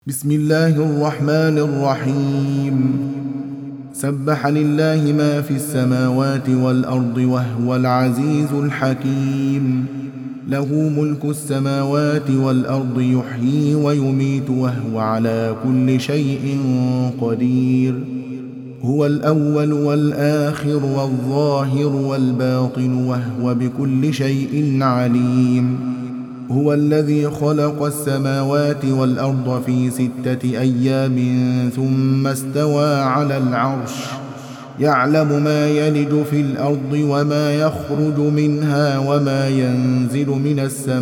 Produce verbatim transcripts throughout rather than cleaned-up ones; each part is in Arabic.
بسم الله الرحمن الرحيم. سبح لله ما في السماوات والأرض وهو العزيز الحكيم. له ملك السماوات والأرض يحيي ويميت وهو على كل شيء قدير. هو الأول والآخر والظاهر والباطن وهو بكل شيء عليم. هو الذي خلق السماوات والأرض في ستة أيام ثم استوى على العرش، يعلم ما يلج في الأرض وما يخرج منها وما ينزل من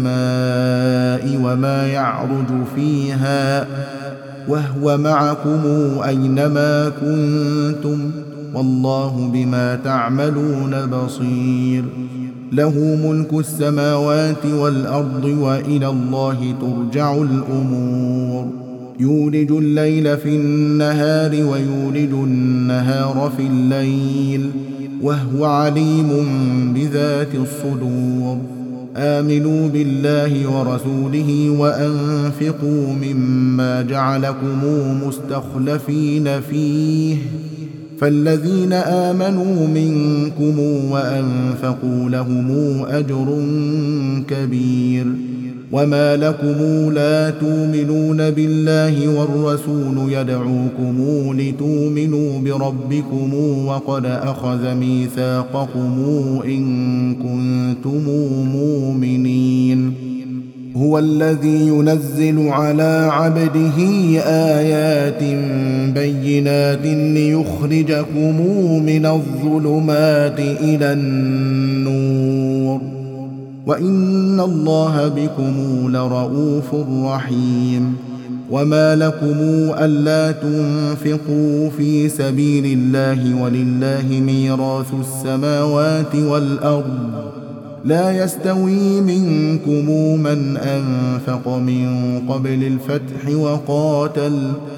السماء وما يعرج فيها، وهو معكم أينما كنتم والله بما تعملون بصير. له ملك السماوات والأرض وإلى الله ترجع الأمور. يولج الليل في النهار ويولج النهار في الليل وهو عليم بذات الصدور. آمنوا بالله ورسوله وأنفقوا مما جعلكم مستخلفين فيه، فالذين آمنوا منكم وأنفقوا لهم أجر كبير. وما لكم لا تؤمنون بالله والرسول يدعوكم لتؤمنوا بربكم وقد أخذ ميثاقكم إن كنتم مؤمنين. هو الذي ينزل على عبده آيات بينات ليخرجكم من الظلمات إلى النور، وإن الله بكم لرؤوف رحيم. وما لكم ألا تنفقوا في سبيل الله ولله ميراث السماوات والأرض، لا يستوي منكم من أنفق من قبل الفتح وقاتل،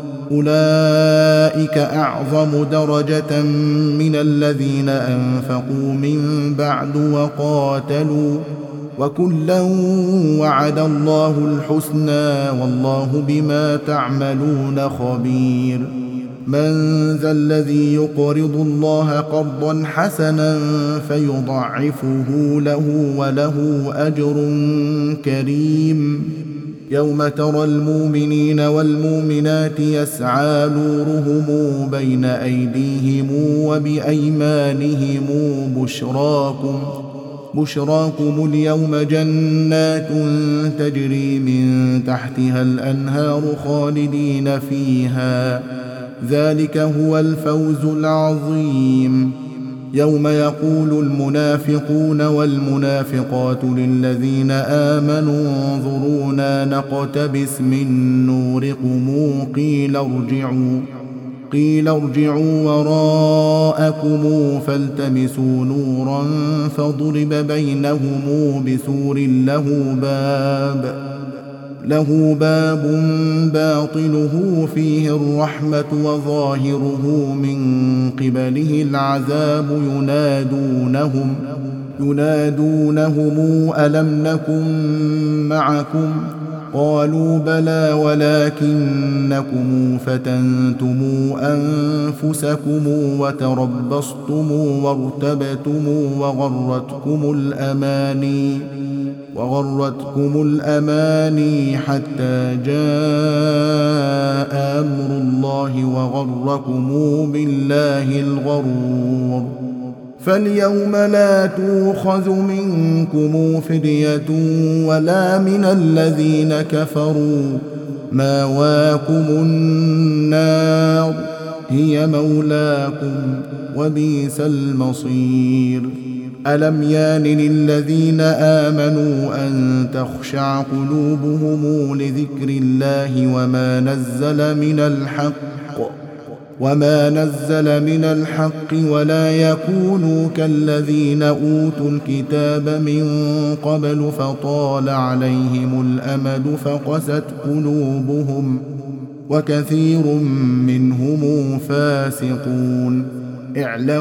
أولئك أعظم درجة من الذين أنفقوا من بعد وقاتلوا، وكلا وعد الله الحسنى والله بما تعملون خبير. من ذا الذي يقرض الله قرضا حسنا فيضعفه له وله أجر كريم. يوم ترى المؤمنين والمؤمنات يسعى نورهم بين أيديهم وبأيمانهم بشراكم بشراكم اليوم جنات تجري من تحتها الأنهار خالدين فيها، ذلك هو الفوز العظيم. يوم يقول المنافقون والمنافقات للذين آمنوا انظرونا نقتبس من نوركم قيل ارجعوا قيل ارجعوا وراءكم فالتمسوا نورا فضرب بينهم بسور له باب له باب باطنه فيه الرحمة وظاهره من قبله العذاب. ينادونهم ينادونهم ألم نكن معكم قالوا بلى ولكنكم فتنتم أنفسكم وتربصتم وارتبتم وغرتكم الأماني وغرتكم الأماني حتى جاء أمر الله وغركم بالله الغرور. فاليوم لا تؤخذ منكم فدية ولا من الذين كفروا، ماواكم النار هي مولاكم وبئس المصير. ألم يان للذين آمنوا أن تخشع قلوبهم لذكر الله وما نزل من الحق وما نزل من الحق ولا يكونوا كالذين أوتوا الكتاب من قبل فطال عليهم الأمد فقست قلوبهم وكثير منهم فاسقون.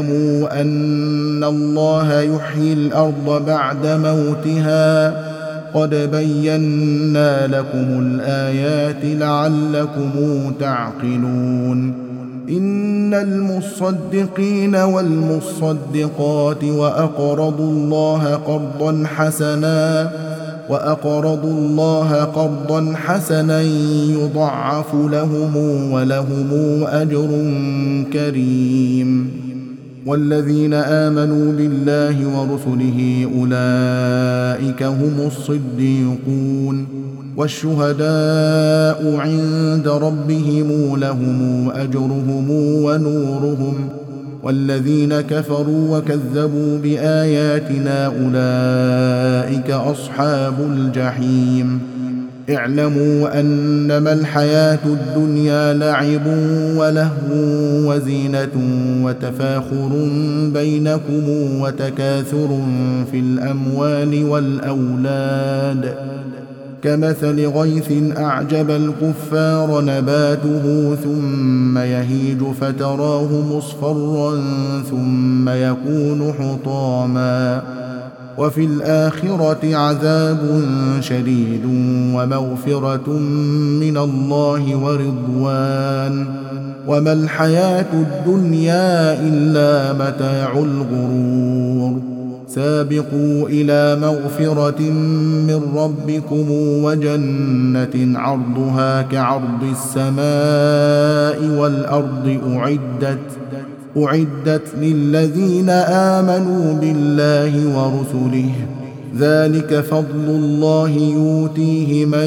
اعلموا أن الله يحيي الأرض بعد موتها قد بينا لكم الآيات لعلكم تعقلون إن المصدقين والمصدقات وأقرضوا الله قرضا حسنا وأقرضوا الله قرضا حسنا يضعف لهم ولهم أجر كريم والذين آمنوا بالله ورسله أولئك هم الصديقون والشهداء عند ربهم لهم أجرهم ونورهم والذين كفروا وكذبوا بآياتنا أولئك أصحاب الجحيم اعلموا أنما الحياة الدنيا لعب ولهو وزينة وتفاخر بينكم وتكاثر في الأموال والأولاد كمثل غيث أعجب الكفار نباته ثم يهيج فتراه مصفرا ثم يكون حطاما وفي الآخرة عذاب شديد ومغفرة من الله ورضوان وما الحياة الدنيا إلا متاع الغرور سابقوا إلى مغفرة من ربكم وجنة عرضها كعرض السماء والأرض أعدت أعدت للذين آمنوا بالله ورسله ذلك فضل الله يؤتيه من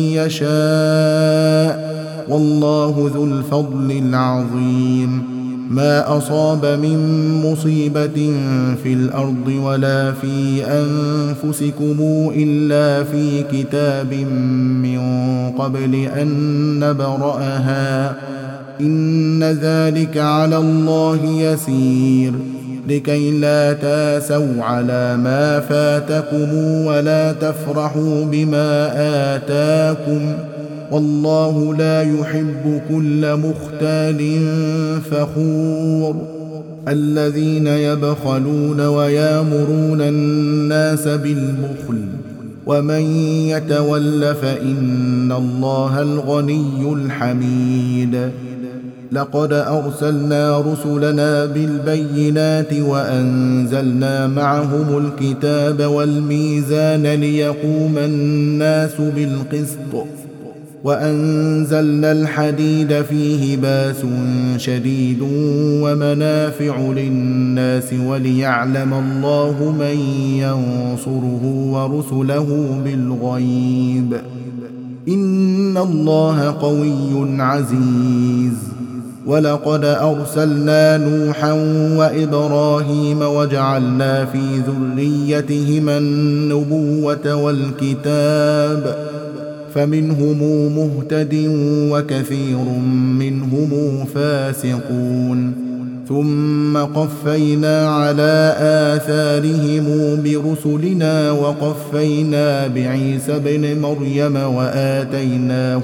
يشاء والله ذو الفضل العظيم ما أصاب من مصيبة في الأرض ولا في أنفسكم إلا في كتاب من قبل أن نبرأها إن ذلك على الله يسير لكي لا تاسوا على ما فاتكم ولا تفرحوا بما آتاكم والله لا يحب كل مختال فخور الذين يبخلون ويامرون الناس بالبخل ومن يتول فإن الله الغني الحميد لقد أرسلنا رسلنا بالبينات وأنزلنا معهم الكتاب والميزان ليقوم الناس بالقسط وأنزلنا الحديد فيه باس شديد ومنافع للناس وليعلم الله من ينصره ورسله بالغيب إن الله قوي عزيز ولقد أرسلنا نوحا وإبراهيم وجعلنا في ذريتهما النبوة والكتاب فمنهم مهتد وكثير منهم فاسقون ثم قفينا على آثارهم برسلنا وقفينا بعيسى ابن مريم وآتيناه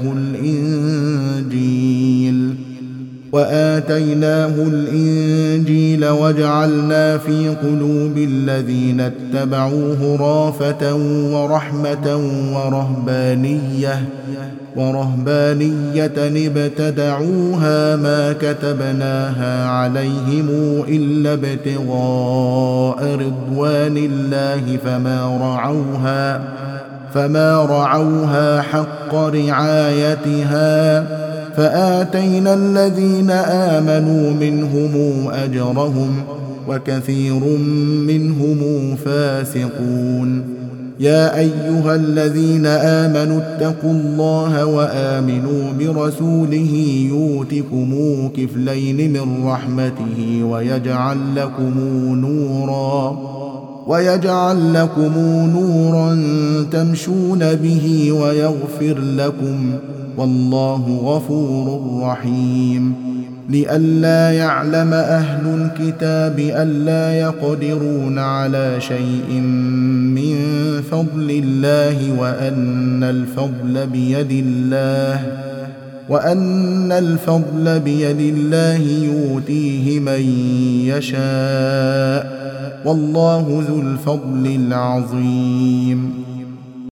الإنجيل وآتيناه الإنجيل وجعلنا في قلوب الذين اتبعوه رافة ورحمة ورهبانية ورهبانية ابتدعوها ما كتبناها عليهم إلا ابتغاء رضوان الله فما رعوها فما رعوها حق رعايتها فآتينا الذين آمنوا منهم أجرهم وكثير منهم فاسقون يا أيها الذين آمنوا اتقوا الله وآمنوا برسوله يؤتكم كفلين من رحمته ويجعل لكم نورا ويجعل لكم نورا تمشون به ويغفر لكم والله غفور رحيم لئلا يعلم أهل الكتاب ألا يقدرون على شيء من فضل الله وأن الفضل بيد الله وأن الفضل بيد الله يؤتيه من يشاء والله ذو الفضل العظيم